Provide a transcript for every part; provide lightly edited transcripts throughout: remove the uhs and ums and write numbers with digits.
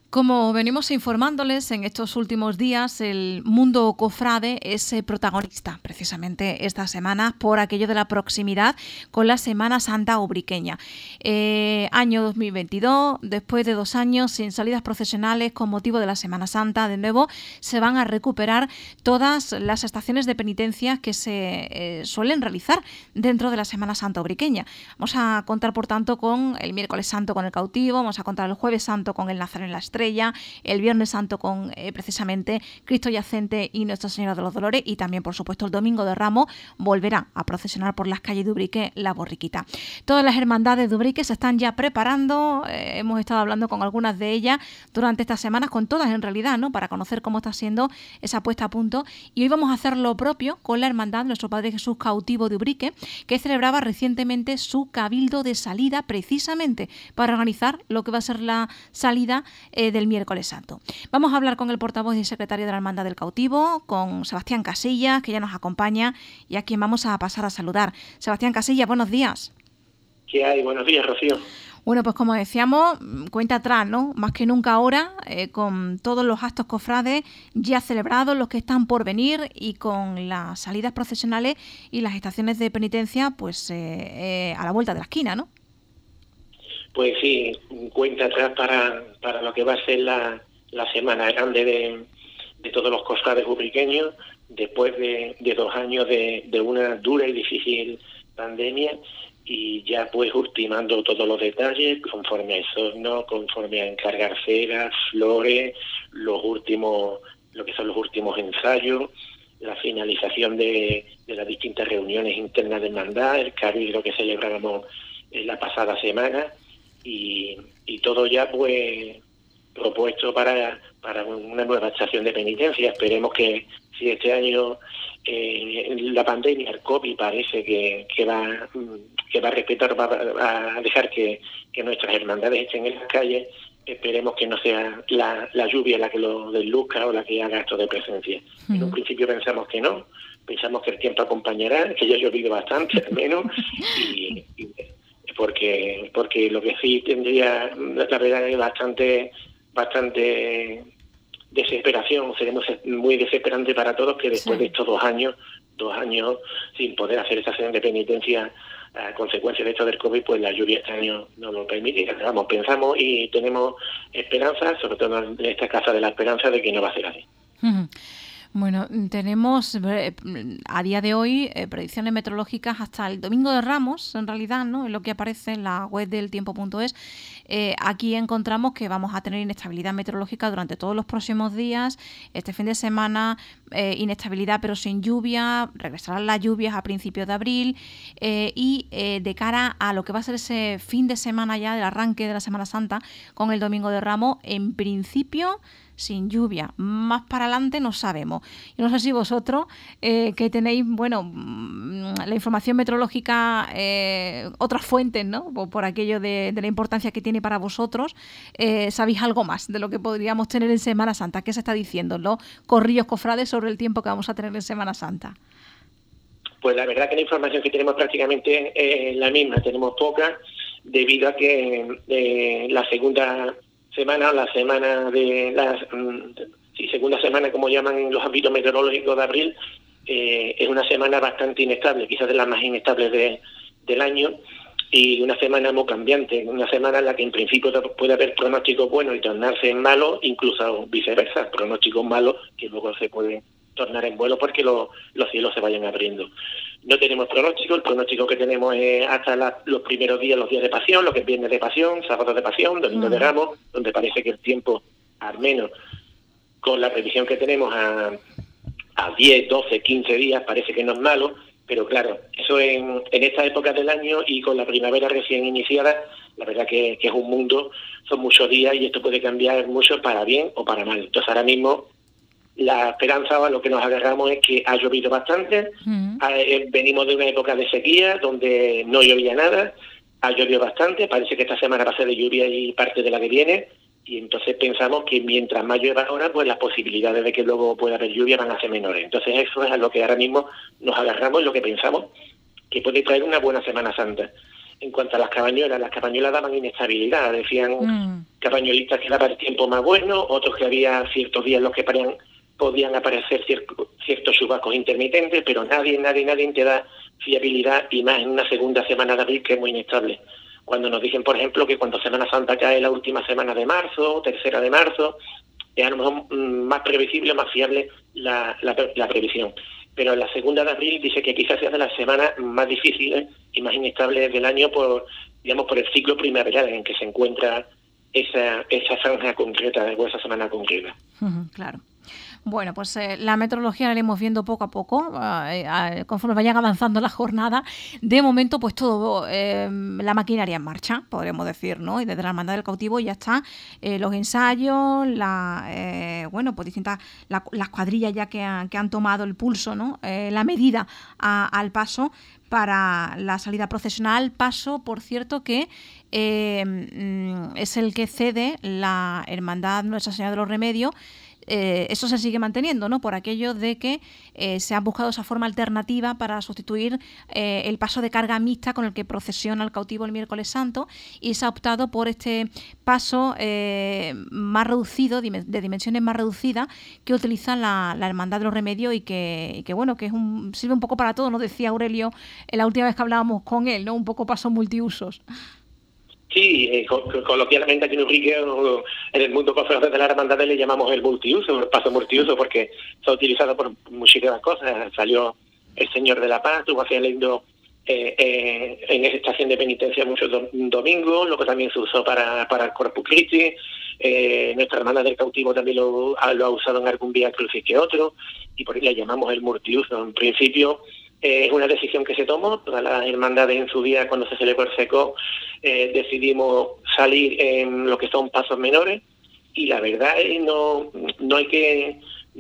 Como venimos informándoles en estos últimos días, el mundo cofrade es protagonista precisamente esta semana por aquello de la proximidad con la Semana Santa ubriqueña. Año 2022, después de 2 años sin salidas procesionales con motivo de la Semana Santa, de nuevo se van a recuperar todas las estaciones de penitencia que se suelen realizar dentro de la Semana Santa ubriqueña. Vamos a contar, por tanto, con el miércoles santo con el cautivo, vamos a contar el jueves santo con el Nazareno en la Estrella, el Viernes Santo con precisamente Cristo Yacente y Nuestra Señora de los Dolores, y también, por supuesto, el Domingo de Ramos volverá a procesionar por las calles de Ubrique la borriquita. Todas las hermandades de Ubrique se están ya preparando, hemos estado hablando con algunas de ellas durante estas semanas, con todas en realidad, ¿no?, para conocer cómo está siendo esa puesta a punto, y hoy vamos a hacer lo propio con la hermandad Nuestro Padre Jesús Cautivo de Ubrique, que celebraba recientemente su cabildo de salida precisamente para organizar lo que va a ser la salida del miércoles santo. Vamos a hablar con el portavoz y secretario de la Hermandad del Cautivo, con Sebastián Casillas, que ya nos acompaña y a quien vamos a pasar a saludar. Sebastián Casillas, buenos días. ¿Qué hay? Buenos días, Rocío. Bueno, pues como decíamos, cuenta atrás, ¿no? Más que nunca ahora, con todos los actos cofrades ya celebrados, los que están por venir, y con las salidas procesionales y las estaciones de penitencia, pues a la vuelta de la esquina, ¿no? Pues sí, cuenta atrás para lo que va a ser la semana grande de todos los cofrades ubriqueños, después de 2 años de una dura y difícil pandemia, y ya pues ultimando todos los detalles conforme a exorno, conforme a encargar ceras, flores, lo que son los últimos ensayos, la finalización de las distintas reuniones internas de hermandad, el cabildo que celebrábamos la pasada semana, y todo ya pues propuesto para una nueva estación de penitencia. Esperemos que si este año la pandemia, el COVID, parece que va a respetar, va a dejar que nuestras hermandades estén en las calles, esperemos que no sea la lluvia la que lo desluzca o la que haga esto de presencia. En un principio pensamos que no, pensamos que el tiempo acompañará, que ya ha llovido bastante al menos, y porque lo que sí tendría, la verdad, es bastante desesperación. Seremos muy desesperante para todos que después de estos 2 años sin poder hacer esta sesión de penitencia a consecuencia de esto del COVID, pues la lluvia este año no lo permite. Vamos, pensamos y tenemos esperanza, sobre todo en esta casa de la esperanza, de que no va a ser así. Bueno, tenemos a día de hoy predicciones meteorológicas hasta el Domingo de Ramos, en realidad, ¿no? En lo que aparece en la web del tiempo.es. Aquí encontramos que vamos a tener inestabilidad meteorológica durante todos los próximos días. Este fin de semana, inestabilidad pero sin lluvia, regresarán las lluvias a principios de abril, y de cara a lo que va a ser ese fin de semana ya del arranque de la Semana Santa con el Domingo de Ramos, en principio sin lluvia. Más para adelante no sabemos. Yo no sé si vosotros, que tenéis, bueno, la información meteorológica, otras fuentes, ¿no? Por aquello de la importancia que tiene para vosotros, ¿sabéis algo más de lo que podríamos tener en Semana Santa? ¿Qué se está diciendo los corrillos cofrades sobre el tiempo que vamos a tener en Semana Santa? Pues la verdad que la información que tenemos prácticamente es la misma. Tenemos poca, debido a que la segunda semana, la semana de segunda semana, como llaman en los ámbitos meteorológicos, de abril, es una semana bastante inestable, quizás de las más inestables del año, y una semana muy cambiante, una semana en la que en principio puede haber pronósticos buenos y tornarse en malos, incluso viceversa, pronósticos malos que luego se pueden tornar en buenos porque los cielos se vayan abriendo. No tenemos pronóstico, el pronóstico que tenemos es hasta los primeros días, los días de Pasión, lo que es Viernes de Pasión, Sábado de Pasión, Domingo de Ramos, donde parece que el tiempo, al menos con la previsión que tenemos a 10, 12, 15 días, parece que no es malo, pero claro, eso en esta época del año y con la primavera recién iniciada, la verdad que es un mundo, son muchos días y esto puede cambiar mucho para bien o para mal. Entonces ahora mismo la esperanza, a lo que nos agarramos, es que ha llovido bastante. Venimos de una época de sequía donde no llovía nada, ha llovido bastante, parece que esta semana va a ser de lluvia y parte de la que viene, y entonces pensamos que mientras más llueva ahora, pues las posibilidades de que luego pueda haber lluvia van a ser menores. Entonces eso es a lo que ahora mismo nos agarramos y lo que pensamos que puede traer una buena Semana Santa. en cuanto a las cabañuelas daban inestabilidad, decían cabañuelistas que daba el tiempo más bueno, otros que había ciertos días en los que podían aparecer ciertos chubascos intermitentes, pero nadie te da fiabilidad, y más en una segunda semana de abril que es muy inestable. Cuando nos dicen, por ejemplo, que cuando Semana Santa cae la última semana de marzo, tercera de marzo, es a lo mejor más previsible, más fiable la previsión. Pero la segunda de abril dice que quizás sea de las semanas más difíciles y más inestables del año por el ciclo primaveral en que se encuentra esa franja concreta o esa semana concreta. Claro. Bueno, pues la meteorología la iremos viendo poco a poco, conforme vayan avanzando la jornada. De momento, pues todo, la maquinaria en marcha, podríamos decir, ¿no? Y desde la Hermandad del Cautivo ya están los ensayos, pues distintas, las cuadrillas ya que han tomado el pulso, ¿no? La medida al paso para la salida procesional. Paso, por cierto, que es el que cede la Hermandad Nuestra Señora de los Remedios. Eso se sigue manteniendo, ¿no? Por aquello de que se ha buscado esa forma alternativa para sustituir el paso de carga mixta con el que procesiona el cautivo el miércoles santo, y se ha optado por este paso más reducido, de dimensiones más reducidas, que utiliza la Hermandad de los Remedios, y que bueno, que sirve un poco para todo, nos decía Aurelio la última vez que hablábamos con él, ¿no? Un poco paso multiusos. Sí, coloquialmente aquí en Ubrique, en el mundo cofrade de la hermandad, le llamamos el multiuso, el paso multiuso, porque se ha utilizado por muchísimas cosas. Salió el Señor de la Paz, estuvo haciendo en esa estación de penitencia muchos domingos, luego también se usó para el Corpus Christi. Nuestra hermandad del cautivo también lo ha usado en algún Vía Crucis que otro, y por ahí le llamamos el multiuso. En principio, es una decisión que se tomó. Todas las hermandades en su día, cuando se celebró el SECO, decidimos salir en lo que son pasos menores, y la verdad es no hay que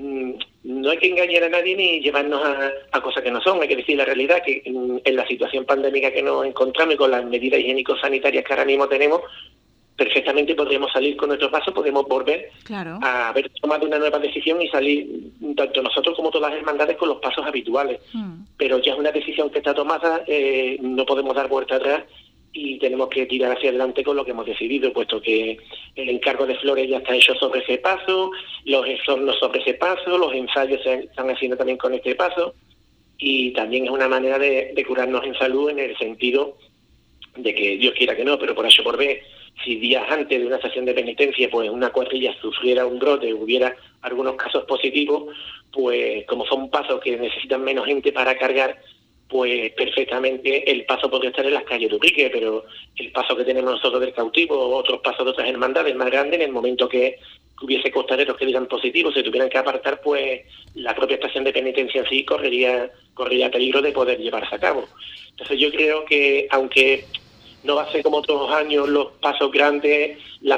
engañar a nadie ni llevarnos a cosas que no son. Hay que decir la realidad, que en la situación pandémica que nos encontramos y con las medidas higiénico-sanitarias que ahora mismo tenemos, perfectamente podríamos salir con nuestros pasos, podemos volver a haber tomado una nueva decisión y salir, tanto nosotros como todas las hermandades, con los pasos habituales. Pero ya es una decisión que está tomada, no podemos dar vuelta atrás, y tenemos que tirar hacia adelante con lo que hemos decidido, puesto que el encargo de flores ya está hecho sobre ese paso, los exornos sobre ese paso, los ensayos se están haciendo también con este paso, y también es una manera de curarnos en salud, en el sentido de que Dios quiera que no, pero por H por B, si días antes de una estación de penitencia pues una cuadrilla sufriera un brote, hubiera algunos casos positivos, pues como son pasos que necesitan menos gente para cargar, pues perfectamente el paso podría estar en las calles de Ubrique, pero el paso que tenemos nosotros del cautivo o otros pasos de otras hermandades más grandes, en el momento que hubiese costaleros que dieran positivos, se tuvieran que apartar, pues la propia estación de penitencia en sí correría peligro de poder llevarse a cabo. Entonces yo creo que, aunque no va a ser como otros años los pasos grandes, la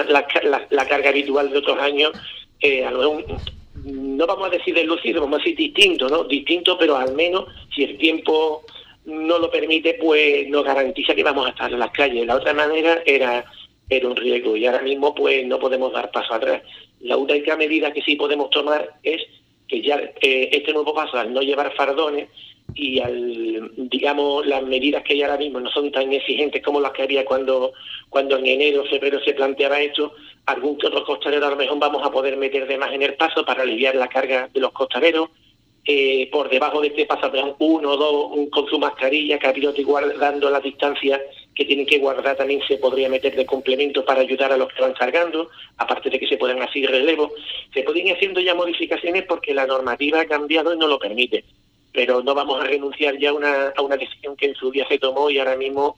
carga habitual de otros años, a lo mejor no vamos a decir deslucido, vamos a decir distinto, ¿no? Distinto, pero al menos, si el tiempo no lo permite, pues nos garantiza que vamos a estar en las calles. La otra manera era un riesgo, y ahora mismo pues no podemos dar paso atrás. La única medida que sí podemos tomar es que ya este nuevo paso, al no llevar fardones, y digamos, las medidas que hay ahora mismo no son tan exigentes como las que había cuando en enero, febrero se planteaba esto, algún que otro costalero a lo mejor vamos a poder meter de más en el paso para aliviar la carga de los costaleros. Por debajo de este paso, uno o dos con su mascarilla, capirote, y guardando la distancia que tienen que guardar, también se podría meter de complemento para ayudar a los que van cargando, aparte de que se puedan hacer relevos. Se pueden ir haciendo ya modificaciones porque la normativa ha cambiado y no lo permite, pero no vamos a renunciar ya a una decisión que en su día se tomó, y ahora mismo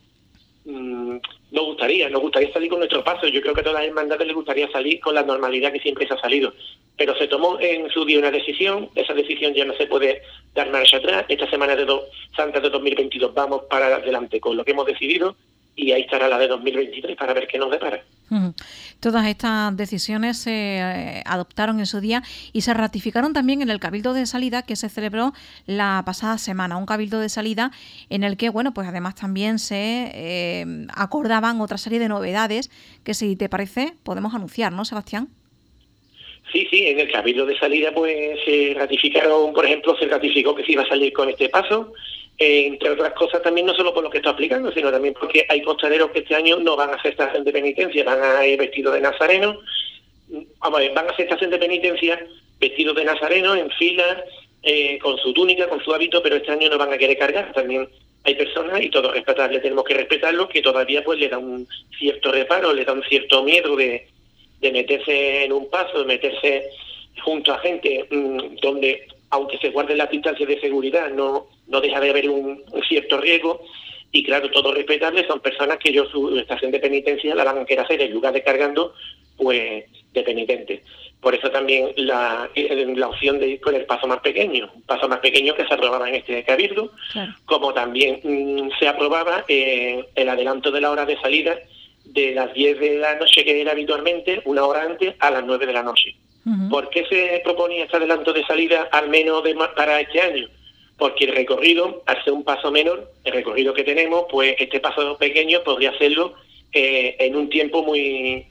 nos gustaría salir con nuestro paso. Yo creo que a todas las hermandades les gustaría salir con la normalidad que siempre se ha salido, pero se tomó en su día una decisión. Esa decisión ya no se puede dar marcha atrás. Esta semana de Santa de 2022 vamos para adelante con lo que hemos decidido, y ahí estará la de 2023 para ver qué nos depara. Todas estas decisiones se adoptaron en su día y se ratificaron también en el Cabildo de Salida que se celebró la pasada semana, un Cabildo de Salida en el que, bueno, pues además también se acordaban otra serie de novedades que, si te parece, podemos anunciar, ¿no, Sebastián? Sí, en el Cabildo de Salida pues se ratificó que se iba a salir con este paso. entre otras cosas también no solo por lo que está aplicando, sino también porque hay costaleros que este año no van a hacer estación de penitencia, van a ir vestidos de nazareno, van a hacer estación de penitencia vestidos de nazareno, en fila, con su túnica, con su hábito, pero este año no van a querer cargar. También hay personas, y todo respetable, tenemos que respetarlo, que todavía pues le da un cierto reparo, le da un cierto miedo de meterse en un paso, de meterse junto a gente donde, aunque se guarden las distancias de seguridad, no deja de haber un cierto riesgo. Y claro, todo respetable, son personas que su estación de penitencia la van a querer hacer en lugar de cargando, pues de penitentes. Por eso también la opción de ir con el paso más pequeño, un paso más pequeño que se aprobaba en este cabildo, claro. Como también se aprobaba el adelanto de la hora de salida de las 10 de la noche, que era habitualmente, una hora antes, a las 9 de la noche. Uh-huh. ¿Por qué se proponía este adelanto de salida, al menos para este año? Porque el recorrido, al ser un paso menor, el recorrido que tenemos, pues este paso pequeño podría hacerlo en un tiempo muy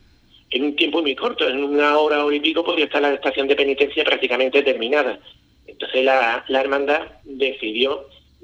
corto, en una hora y pico podría estar la estación de penitencia prácticamente terminada. Entonces la hermandad decidió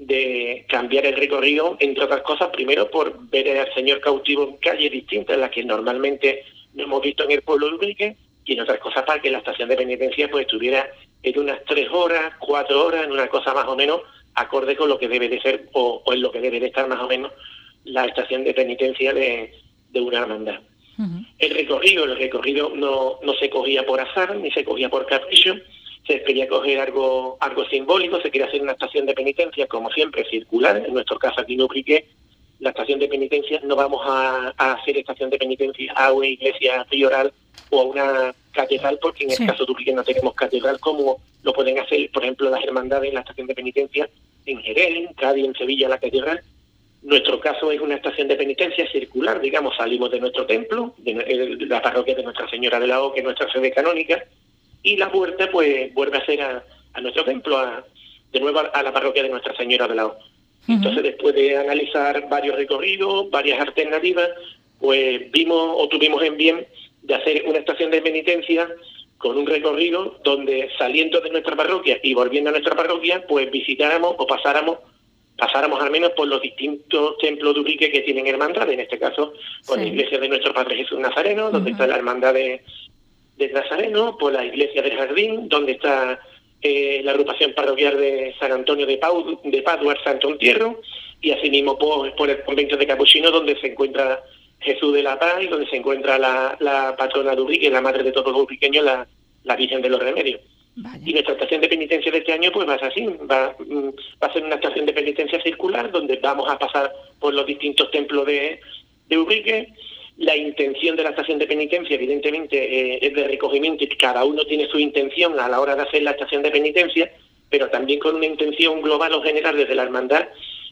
de cambiar el recorrido, entre otras cosas, primero por ver al Señor cautivo en calles distintas, en las que normalmente no hemos visto en el pueblo de Ubrique, y en otras cosas para que la estación de penitencia pues estuviera en unas 3 horas, 4 horas, en una cosa más o menos acorde con lo que debe de ser, o en lo que debe de estar más o menos la estación de penitencia de una hermandad. Uh-huh. El recorrido no se cogía por azar, ni se cogía por capricho, se quería coger algo simbólico, se quería hacer una estación de penitencia, como siempre, circular. En nuestro caso aquí en Ubrique, la estación de penitencia, no vamos a hacer estación de penitencia a una iglesia prioral o a una catedral, porque en el caso de Ubrique no tenemos catedral, como lo pueden hacer, por ejemplo, las hermandades en la estación de penitencia en Jerez, en Cádiz, en Sevilla, la catedral. Nuestro caso es una estación de penitencia circular, digamos, salimos de nuestro templo, de la parroquia de Nuestra Señora de la O, que es nuestra sede canónica, y la vuelta pues vuelve a ser a nuestro templo, de nuevo a la parroquia de Nuestra Señora de la O. Uh-huh. Entonces, después de analizar varios recorridos, varias alternativas, pues tuvimos en bien de hacer una estación de penitencia con un recorrido donde, saliendo de nuestra parroquia y volviendo a nuestra parroquia, pues visitáramos o pasáramos al menos por los distintos templos de Ubrique que tienen hermandad, en este caso por la iglesia de nuestro Padre Jesús Nazareno, donde está la hermandad de Nazareno, por la iglesia del Jardín, donde está la agrupación parroquial de San Antonio de Padua, Santo Entierro, y asimismo por el convento de Capuchinos, donde se encuentra Jesús de la Paz y donde se encuentra la patrona de Ubrique, la madre de todos los ubriqueños, la Virgen de los Remedios. Vaya. Y nuestra estación de penitencia de este año pues va a ser así, va a ser una estación de penitencia circular, donde vamos a pasar por los distintos templos de Ubrique. La intención de la estación de penitencia, evidentemente, es de recogimiento, y cada uno tiene su intención a la hora de hacer la estación de penitencia, pero también con una intención global o general desde la hermandad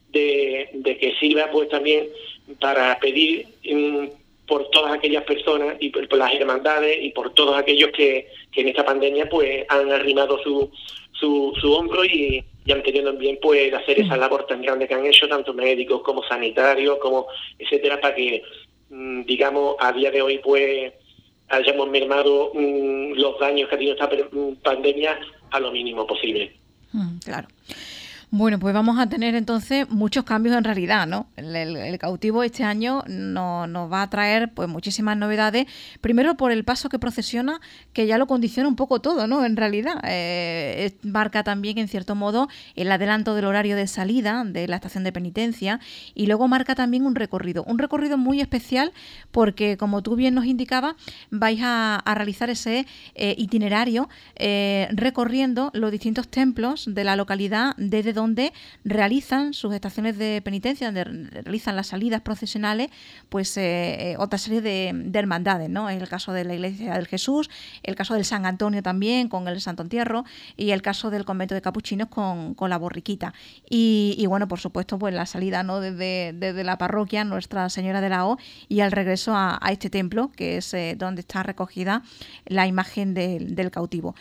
de que sirva pues también para pedir por todas aquellas personas y por las hermandades y por todos aquellos que en esta pandemia pues han arrimado su hombro y han tenido bien pues hacer esa labor tan grande que han hecho, tanto médicos como sanitarios, como etcétera, para que digamos a día de hoy pues hayamos mermado los daños que ha tenido esta pandemia a lo mínimo posible. Claro. Bueno, pues vamos a tener entonces muchos cambios en realidad, ¿no? El cautivo este año nos va a traer pues muchísimas novedades, primero por el paso que procesiona, que ya lo condiciona un poco todo, ¿no? En realidad, marca también en cierto modo el adelanto del horario de salida de la estación de penitencia, y luego marca también un recorrido muy especial, porque como tú bien nos indicabas, vais a realizar ese itinerario recorriendo los distintos templos de la localidad desde donde realizan sus estaciones de penitencia, donde realizan las salidas procesionales, pues otra serie de hermandades, ¿no? Es el caso de la Iglesia del Jesús, el caso del San Antonio también, con el Santo Entierro, y el caso del convento de Capuchinos con la Borriquita. Y bueno, por supuesto, pues la salida, ¿no? desde la parroquia Nuestra Señora de la O y al regreso a este templo, que es donde está recogida la imagen del cautivo.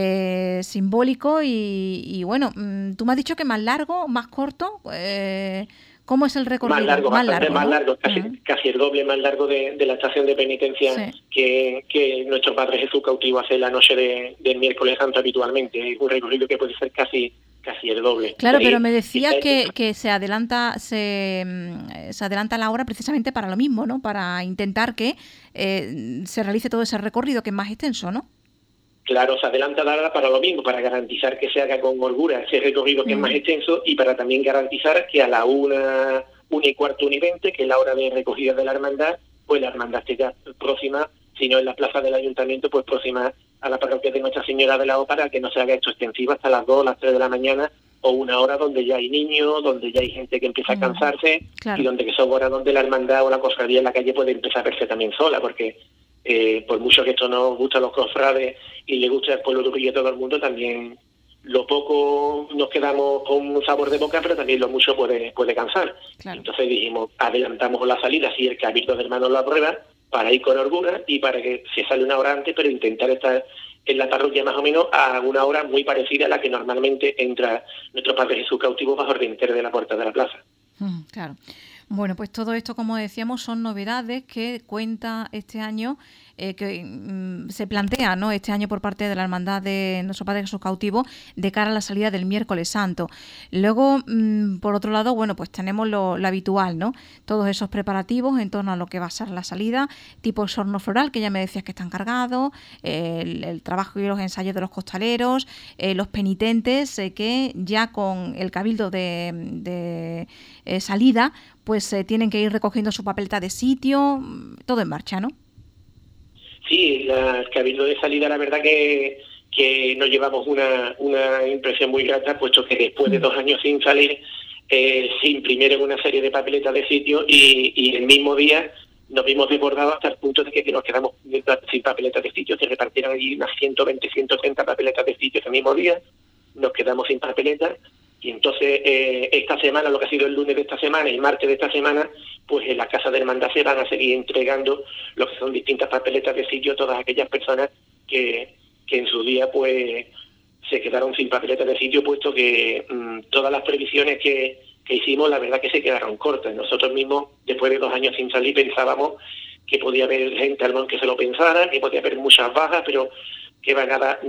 Simbólico y bueno, tú me has dicho que más largo, más corto, ¿cómo es el recorrido? Más largo, casi el doble más largo de la estación de penitencia que nuestro Padre Jesús cautivo hace la noche del miércoles santo habitualmente. Es un recorrido que puede ser casi casi el doble. Claro, pero me decías que se adelanta la hora precisamente para lo mismo, ¿no? Para intentar que se realice todo ese recorrido que es más extenso, ¿no? Claro, se adelanta la hora para lo mismo, para garantizar que se haga con holgura ese recorrido que es más extenso, y para también garantizar que a la 1:15, 1:20, que es la hora de recogida de la hermandad, pues la hermandad esté ya próxima, si no en la plaza del ayuntamiento, pues próxima a la parroquia de Nuestra Señora de la O, para que no se haga esto extensivo hasta las 2, las 3 de la mañana, o una hora donde ya hay niños, donde ya hay gente que empieza a cansarse, claro. Y donde que son horas donde la hermandad o la cofradía en la calle puede empezar a verse también sola, porque por mucho que esto nos guste a los cofrades y le guste al pueblo de Utrilla a todo el mundo, también lo poco nos quedamos con un sabor de boca, pero también lo mucho puede cansar. Claro. Entonces dijimos, adelantamos la salida si el Cabildo de Hermanos lo aprueba, para ir con holgura y para que se sale una hora antes, pero intentar estar en la parroquia más o menos a una hora muy parecida a la que normalmente entra nuestro Padre Jesús cautivo bajo el dintel de la puerta de la plaza. Claro. Bueno, pues todo esto, como decíamos, son novedades que cuenta este año, que se plantea, ¿no?, este año por parte de la Hermandad de Nuestro Padre Jesús Cautivo de cara a la salida del miércoles santo. Luego, por otro lado, bueno, pues tenemos lo habitual, ¿no? Todos esos preparativos en torno a lo que va a ser la salida, tipo sorno floral, que ya me decías que están cargados, el trabajo y los ensayos de los costaleros, los penitentes, que ya con el cabildo de salida, pues tienen que ir recogiendo su papeleta de sitio, todo en marcha, ¿no? Sí, el cabildo de salida, la verdad que nos llevamos una impresión muy grata, puesto que después de 2 años sin salir, se imprimieron una serie de papeletas de sitio y el mismo día nos vimos desbordados hasta el punto de que nos quedamos sin papeletas de sitio. Se repartieron allí unas 120, 130 papeletas de sitio ese mismo día, nos quedamos sin papeletas. Y entonces esta semana, lo que ha sido el lunes de esta semana y martes de esta semana, pues en la Casa de Hermandad se van a seguir entregando lo que son distintas papeletas de sitio a todas aquellas personas que en su día pues se quedaron sin papeletas de sitio, puesto que todas las previsiones que hicimos, la verdad que se quedaron cortas. Nosotros mismos, después de 2 años sin salir, pensábamos que podía haber gente al menos que se lo pensara, que podía haber muchas bajas, pero que va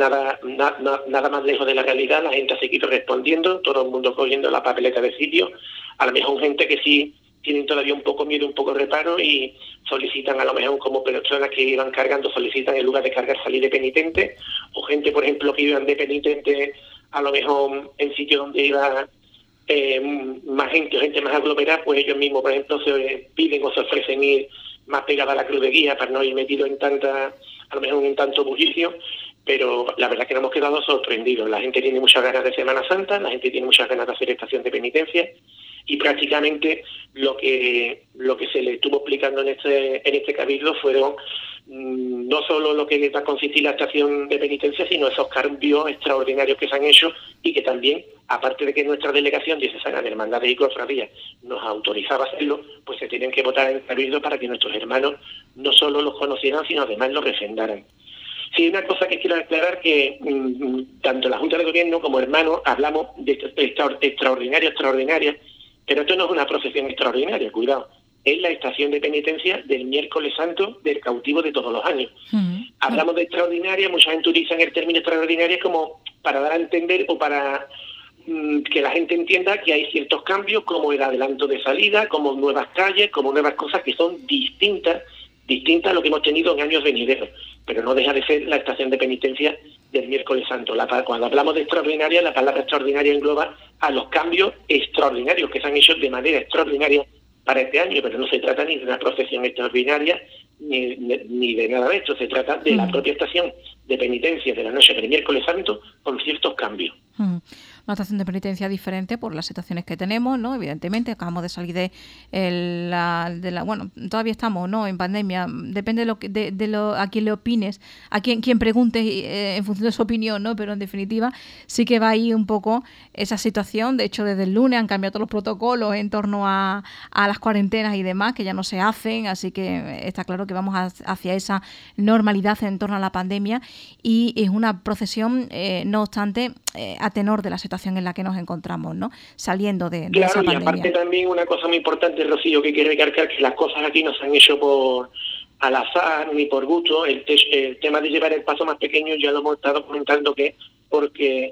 nada más lejos de la realidad. La gente ha seguido respondiendo, todo el mundo cogiendo la papeleta de sitio. A lo mejor gente que sí tienen todavía un poco miedo, un poco reparo y solicitan, a lo mejor como personas que iban cargando, solicitan en lugar de cargar salir de penitente, o gente, por ejemplo, que iban de penitente a lo mejor en sitios donde iba más gente o gente más aglomerada, pues ellos mismos, por ejemplo, se piden o se ofrecen ir más pegada a la cruz de guía para no ir metido en a lo mejor en tanto bullicio. Pero la verdad que nos hemos quedado sorprendidos. La gente tiene muchas ganas de Semana Santa, la gente tiene muchas ganas de hacer estación de penitencia, y prácticamente lo que se le estuvo explicando en este cabildo fueron no solo lo que va a consistir la estación de penitencia, sino esos cambios extraordinarios que se han hecho, y que también, aparte de que nuestra delegación diocesana de Hermandades y Cofradías nos autorizaba a hacerlo, pues se tienen que votar en el cabildo para que nuestros hermanos no solo los conocieran, sino además los refrendaran. Sí, una cosa que quiero aclarar, que tanto la Junta de Gobierno como hermanos hablamos de extraordinaria, pero esto no es una procesión extraordinaria, cuidado. Es la estación de penitencia del miércoles santo del cautivo de todos los años. Hablamos de extraordinaria, mucha gente utiliza el término extraordinaria como para dar a entender o para que la gente entienda que hay ciertos cambios, como el adelanto de salida, como nuevas calles, como nuevas cosas que son distintas a lo que hemos tenido en años venideros, pero no deja de ser la estación de penitencia del miércoles santo. Cuando hablamos de extraordinaria, la palabra extraordinaria engloba a los cambios extraordinarios que se han hecho de manera extraordinaria para este año, pero no se trata ni de una procesión extraordinaria ni de nada de esto. Se trata de la propia estación de penitencia de la noche del miércoles santo con ciertos cambios. Una estación de penitencia diferente por las situaciones que tenemos, ¿no? Evidentemente, acabamos de salir de la bueno, todavía estamos, ¿no?, en pandemia. Depende de lo a quien le opines, a quien pregunte en función de su opinión, ¿no? Pero en definitiva sí que va ahí un poco esa situación. De hecho, desde el lunes han cambiado todos los protocolos en torno a las cuarentenas y demás, que ya no se hacen, así que está claro que vamos hacia esa normalidad en torno a la pandemia, y es una procesión, no obstante, a tenor de la situación en la que nos encontramos, ¿no?, saliendo de esa pandemia. Y aparte también una cosa muy importante, Rocío, que quiero recalcar, que las cosas aquí no se han hecho al azar ni por gusto. El tema de llevar el paso más pequeño ya lo hemos estado comentando, que porque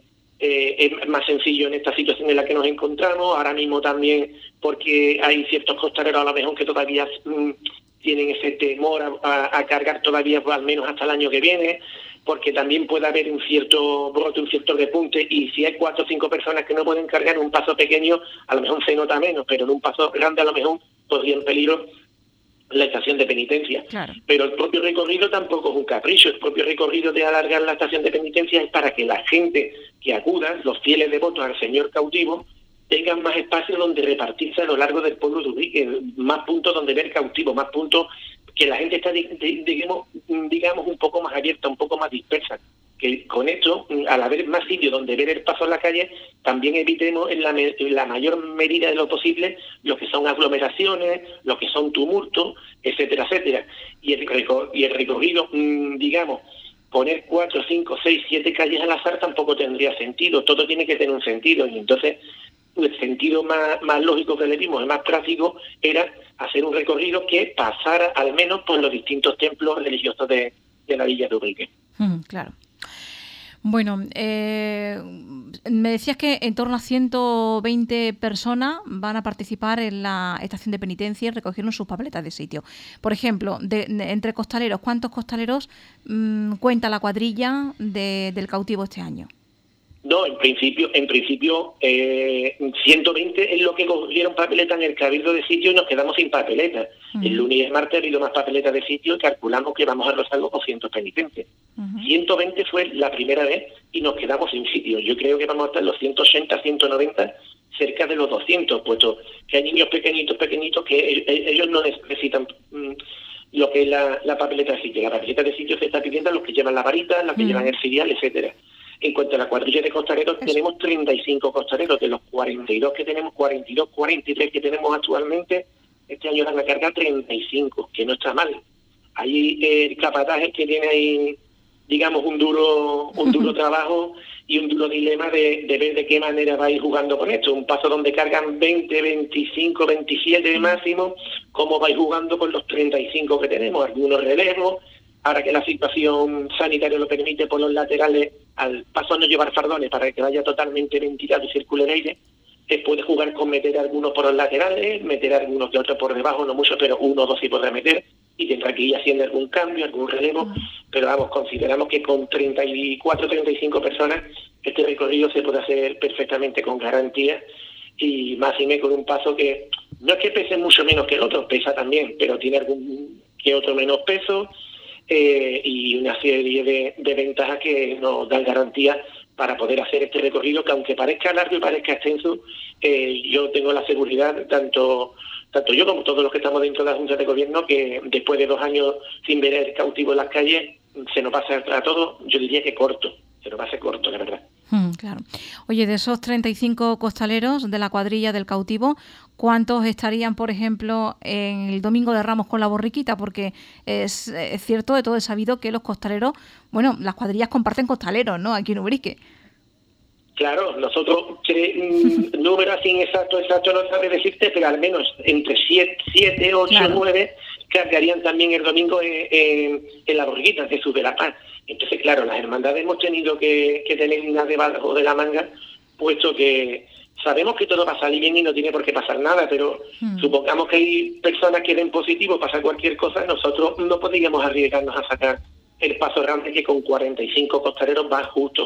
es más sencillo en esta situación en la que nos encontramos, ahora mismo también porque hay ciertos costaleros a lo mejor que todavía tienen ese temor a cargar todavía pues, al menos hasta el año que viene, porque también puede haber un cierto brote, un cierto repunte, y si hay 4 o 5 personas que no pueden cargar en un paso pequeño, a lo mejor se nota menos, pero en un paso grande a lo mejor podría en peligro la estación de penitencia. Claro. Pero el propio recorrido tampoco es un capricho, el propio recorrido de alargar la estación de penitencia es para que la gente que acuda, los fieles devotos al Señor cautivo, tengan más espacio donde repartirse a lo largo del pueblo de Ubrique, más puntos donde ver cautivo, más puntos que la gente está, digamos, un poco más abierta, un poco más dispersa. Que con esto, al haber más sitios donde ver el paso en la calle, también evitemos en la mayor medida de lo posible lo que son aglomeraciones, lo que son tumultos, etcétera, etcétera. Y el recorrido, digamos, poner 4, 5, 6, 7 calles al azar tampoco tendría sentido. Todo tiene que tener un sentido. Y entonces el sentido más lógico que le dimos, el más práctico, era hacer un recorrido que pasara al menos por los distintos templos religiosos de la villa de Ubrique. Claro. Bueno, me decías que en torno a 120 personas van a participar en la estación de penitencia y recogieron sus papeletas de sitio. Por ejemplo, entre costaleros, ¿cuántos costaleros cuenta la cuadrilla del cautivo este año? No, en principio 120 es lo que cogieron papeleta en el cabildo de sitio y nos quedamos sin papeleta. El lunes y el martes ha habido más papeletas de sitio y calculamos que vamos a rozar los 200 penitentes. 120 fue la primera vez y nos quedamos sin sitio. Yo creo que vamos a estar los 180, 190, cerca de los 200, puesto que hay niños pequeñitos que ellos no necesitan lo que es la papeleta de sitio. La papeleta de sitio se está pidiendo a los que llevan la varita, los que llevan el cirial, etcétera. En cuanto a la cuadrilla de costaleros, tenemos 35 costaleros. De los 42 que tenemos, 43 que tenemos actualmente, este año van a cargar 35, que no está mal. Hay capatajes que tienen ahí, digamos, un duro trabajo y un duro dilema de ver de qué manera va a ir jugando con esto. Un paso donde cargan 20, 25, 27 de máximo, cómo va a ir jugando con los 35 que tenemos, algunos relevos. Ahora que la situación sanitaria lo permite, por los laterales, al paso a no llevar fardones para que vaya totalmente ventilado y circule el aire, puede jugar con meter algunos por los laterales, meter algunos de otros por debajo, no mucho, pero 1 o 2 sí podrá meter, y tendrá que ir haciendo algún cambio, algún relevo, pero vamos, consideramos que con 34 o 35 personas este recorrido se puede hacer perfectamente con garantía, y más y menos con un paso que no es que pese mucho menos que el otro, pesa también, pero tiene algún que otro menos peso, y una serie de ventajas que nos dan garantía para poder hacer este recorrido, que aunque parezca largo y parezca extenso, yo tengo la seguridad, tanto yo como todos los que estamos dentro de la Junta de Gobierno, que después de 2 años sin ver el cautivo en las calles, se nos pasa a todos, yo diría que corto, se nos pasa corto, la verdad. Claro. Oye, de esos 35 costaleros de la cuadrilla del cautivo, ¿cuántos estarían, por ejemplo, en el Domingo de Ramos con la borriquita? Porque es cierto, de todo es sabido que los costaleros, bueno, las cuadrillas comparten costaleros, ¿no? Aquí en Ubrique. Claro, nosotros, números así exacto no sabe decirte, pero al menos entre 7, 8, claro. 9 cargarían también el domingo en la borriquita de Jesús de la Paz. Entonces, claro, las hermandades hemos tenido que tener una debajo de la manga, puesto que sabemos que todo va a salir bien y no tiene por qué pasar nada, pero supongamos que hay personas que den positivo, pasa cualquier cosa, nosotros no podríamos arriesgarnos a sacar el paso grande, que con 45 costaleros va justo,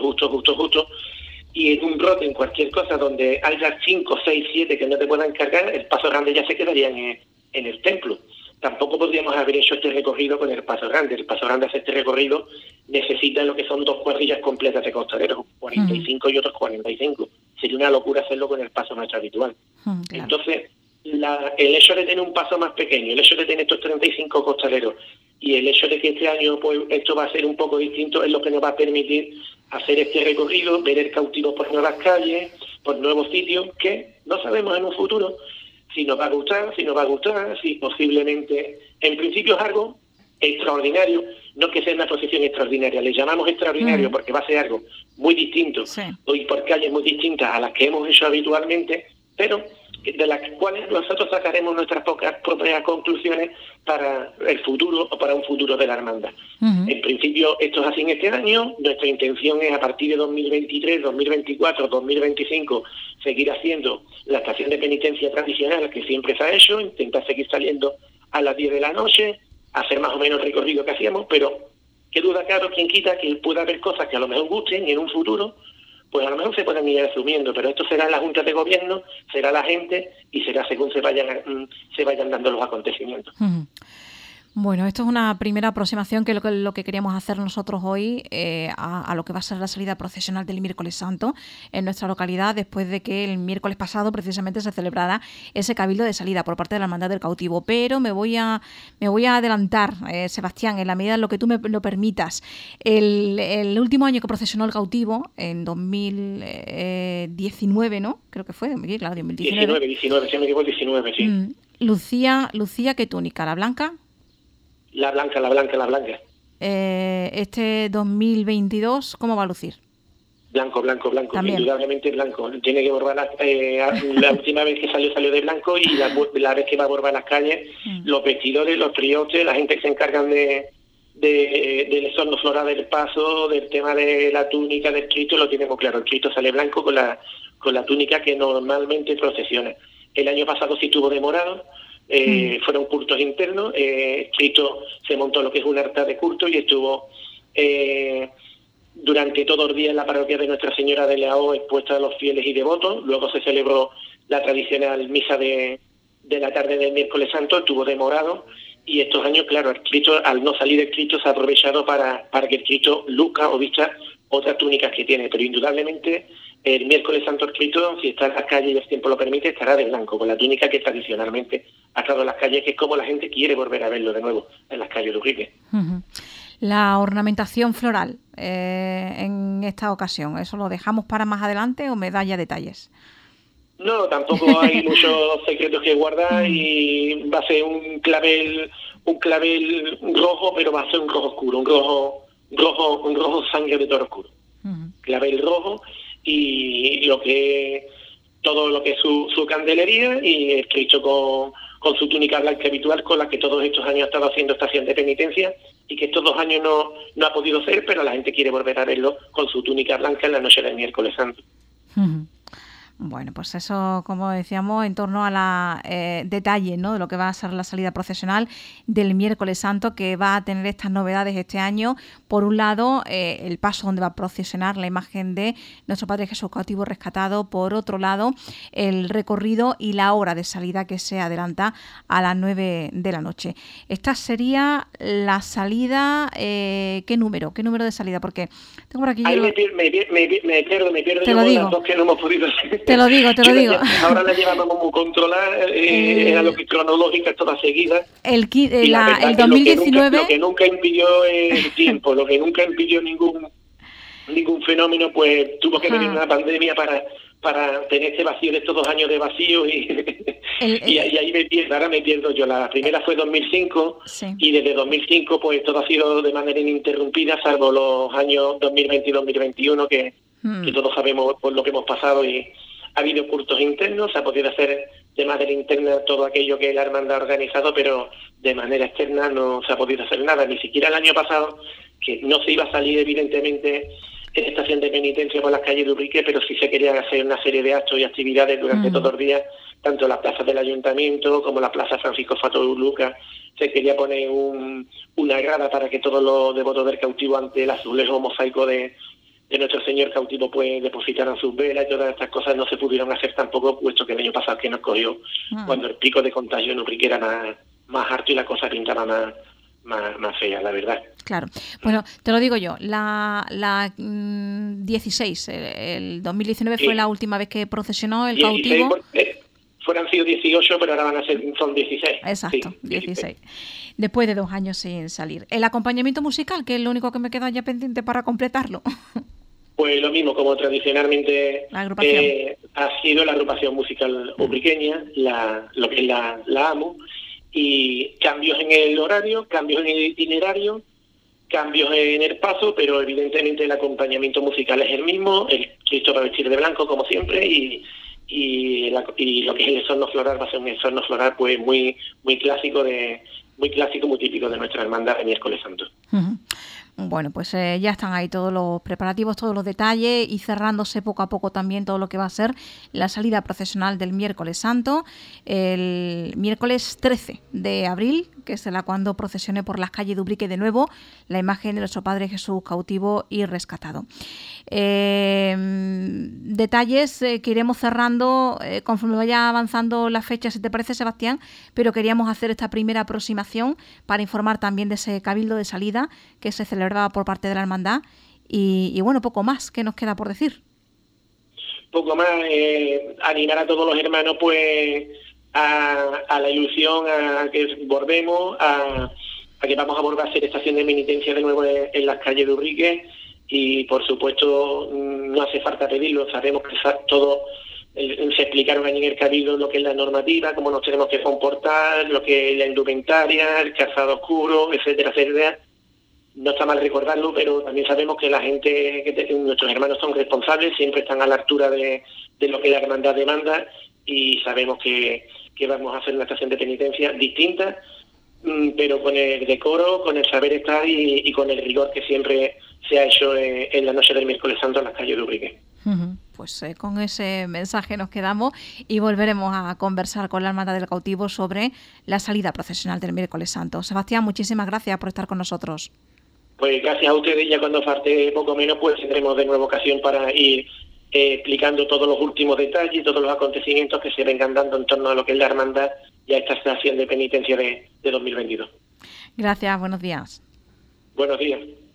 y en un brote, en cualquier cosa donde haya 5, 6, 7 que no te puedan cargar, el paso grande ya se quedaría en el templo. Tampoco podríamos haber hecho este recorrido con el paso grande. El paso grande, hacer este recorrido, necesita lo que son 2 cuadrillas completas de costaleros, 45 y otros 45. Sería una locura hacerlo con el paso más habitual. Claro. Entonces, el hecho de tener un paso más pequeño, el hecho de tener estos 35 costaleros y el hecho de que este año pues esto va a ser un poco distinto, es lo que nos va a permitir hacer este recorrido, ver el cautivo por nuevas calles, por nuevos sitios, que no sabemos en un futuro si nos va a gustar, si posiblemente, en principio es algo extraordinario, no que sea una posición extraordinaria, le llamamos extraordinario porque va a ser algo muy distinto, sí, y por calles muy distintas a las que hemos hecho habitualmente, pero de las cuales nosotros sacaremos nuestras propias conclusiones para el futuro o para un futuro de la hermandad. En principio esto es así en este año. Nuestra intención es a partir de 2023, 2024, 2025 seguir haciendo la estación de penitencia tradicional que siempre se ha hecho, intentar seguir saliendo a las 10 de la noche, hacer más o menos el recorrido que hacíamos, pero qué duda, claro, quien quita que pueda haber cosas que a lo mejor gusten y en un futuro pues a lo mejor se pueden ir asumiendo, pero esto será la Junta de Gobierno, será la gente y será según se vayan dando los acontecimientos. Bueno, esto es una primera aproximación que lo que queríamos hacer nosotros hoy a lo que va a ser la salida procesional del Miércoles Santo en nuestra localidad, después de que el miércoles pasado precisamente se celebrara ese cabildo de salida por parte de la Hermandad del Cautivo. Pero me voy a adelantar, Sebastián, en la medida en lo que tú me lo permitas. El último año que procesionó el Cautivo, en 2019, ¿no? Creo que fue, claro, 2019. 19, se me dijo el 19, sí. Lucía, ¿qué túnica? ¿La blanca? La blanca. Este 2022, ¿cómo va a lucir? Blanco, ¿También? Indudablemente blanco. Tiene que borrar la última vez que salió de blanco, y la vez que va a borrar las calles, los vestidores, los triotes, la gente que se encargan del esorno floral del paso, del tema de la túnica del Cristo, lo tenemos claro. El Cristo sale blanco con la túnica que normalmente procesiona. El año pasado sí estuvo de morado. Fueron cultos internos. Cristo se montó lo que es un altar de culto y estuvo durante todo el día en la parroquia de Nuestra Señora de Leao expuesta a los fieles y devotos. Luego se celebró la tradicional misa de la tarde del miércoles santo, estuvo de morado, y estos años, claro, el Cristo, al no salir el Cristo, se ha aprovechado para que el Cristo luzca o vista otras túnicas que tiene, pero indudablemente el miércoles santo el Cristo, si está en las calles y el tiempo lo permite, estará de blanco, con la túnica que tradicionalmente ha estado en las calles, que es como la gente quiere volver a verlo de nuevo en las calles de Ubrique. La ornamentación floral en esta ocasión, ¿eso lo dejamos para más adelante o me da ya detalles? No, tampoco hay muchos secretos que guardar, y va a ser un clavel rojo, pero va a ser un rojo oscuro, un rojo sangre de toro oscuro. Clavel rojo, y todo lo que es su candelería, y el Cristo con su túnica blanca habitual, con la que todos estos años ha estado haciendo estación de penitencia, y que estos 2 años no ha podido ser, pero la gente quiere volver a verlo con su túnica blanca en la noche del miércoles santo. Bueno, pues eso, como decíamos, en torno a la detalle, ¿no?, de lo que va a ser la salida procesional del miércoles santo, que va a tener estas novedades este año. Por un lado, el paso donde va a procesionar la imagen de nuestro Padre Jesús cautivo rescatado. Por otro lado, el recorrido y la hora de salida, que se adelanta a las 9 de la noche. Esta sería la salida, ¿qué número de salida? Porque tengo por aquí... Ahí me pierdo. Te lo digo. Las dos que no hemos podido hacer. Te lo digo. Ahora la llevamos como controlada, era lo que cronológica, toda seguida. El 2019... Lo que nunca impidió el tiempo, lo que nunca impidió ningún fenómeno, pues tuvo que venir una pandemia para tener este vacío de estos 2 años de vacío, y ahí me pierdo yo. La primera fue 2005, sí. Y desde 2005 pues todo ha sido de manera ininterrumpida, salvo los años 2020 y 2021, que todos sabemos por lo que hemos pasado, y ha habido cultos internos, se ha podido hacer de manera interna todo aquello que la hermandad ha organizado, pero de manera externa no se ha podido hacer nada, ni siquiera el año pasado, que no se iba a salir evidentemente en estación de penitencia por las calles de Ubrique, pero sí se quería hacer una serie de actos y actividades durante todos los días, tanto en las plazas del ayuntamiento como en la plaza Francisco Fato Luca. Se quería poner una grada para que todos los devotos del cautivo, ante el azulejo mosaico de nuestro Señor cautivo, pues depositaran sus velas, y todas estas cosas no se pudieron hacer tampoco, puesto que el año pasado que nos cogió cuando el pico de contagio en Ubrique era más alto y la cosa pintaba más fea, la verdad. Claro. Bueno, te lo digo yo, la 16, el 2019 fue la última vez que procesionó el cautivo. Fueran sido 18, pero ahora son 16. Exacto, sí, 16. Después de 2 años sin salir. El acompañamiento musical, que es lo único que me queda ya pendiente para completarlo. Pues lo mismo, como tradicionalmente ha sido la agrupación musical ubriqueña, lo que es la AMU, y cambios en el horario, cambios en el itinerario, cambios en el paso, pero evidentemente el acompañamiento musical es el mismo. El Cristo va a vestir de blanco como siempre, y y lo que es el exorno floral va a ser un exorno floral pues muy clásico, muy típico de nuestra hermandad de Miércoles Santo. Uh-huh. Bueno, pues ya están ahí todos los preparativos, todos los detalles y cerrándose poco a poco también todo lo que va a ser la salida procesional del Miércoles Santo, el miércoles 13 de abril, que será cuando procesione por las calles de Ubrique de nuevo la imagen de nuestro Padre Jesús cautivo y rescatado. Detalles que iremos cerrando conforme vaya avanzando la fecha, si te parece, Sebastián, pero queríamos hacer esta primera aproximación para informar también de ese cabildo de salida que se celebraba por parte de la hermandad y bueno, poco más que nos queda por decir. Poco más, animar a todos los hermanos pues a la ilusión, a que volvemos, a que vamos a volver a hacer estación de penitencia de nuevo en las calles de Ubrique, y por supuesto no hace falta pedirlo, sabemos que todo se explicaron allí en el cabildo lo que es la normativa, cómo nos tenemos que comportar, lo que es la indumentaria, el calzado oscuro, etcétera, etcétera. No está mal recordarlo, pero también sabemos que la gente, nuestros hermanos son responsables, siempre están a la altura de lo que la hermandad demanda, y sabemos que vamos a hacer una estación de penitencia distinta, pero con el decoro, con el saber estar y con el rigor que siempre se ha hecho en la noche del Miércoles Santo en las calles de Ubrique. Pues con ese mensaje nos quedamos y volveremos a conversar con la Hermandad del Cautivo sobre la salida procesional del Miércoles Santo. Sebastián, muchísimas gracias por estar con nosotros. Pues gracias a ustedes, ya cuando falte poco menos, pues tendremos de nuevo ocasión para ir explicando todos los últimos detalles, todos los acontecimientos que se vengan dando en torno a lo que es la hermandad y a esta estación de penitencia de 2022. Gracias, buenos días. Buenos días.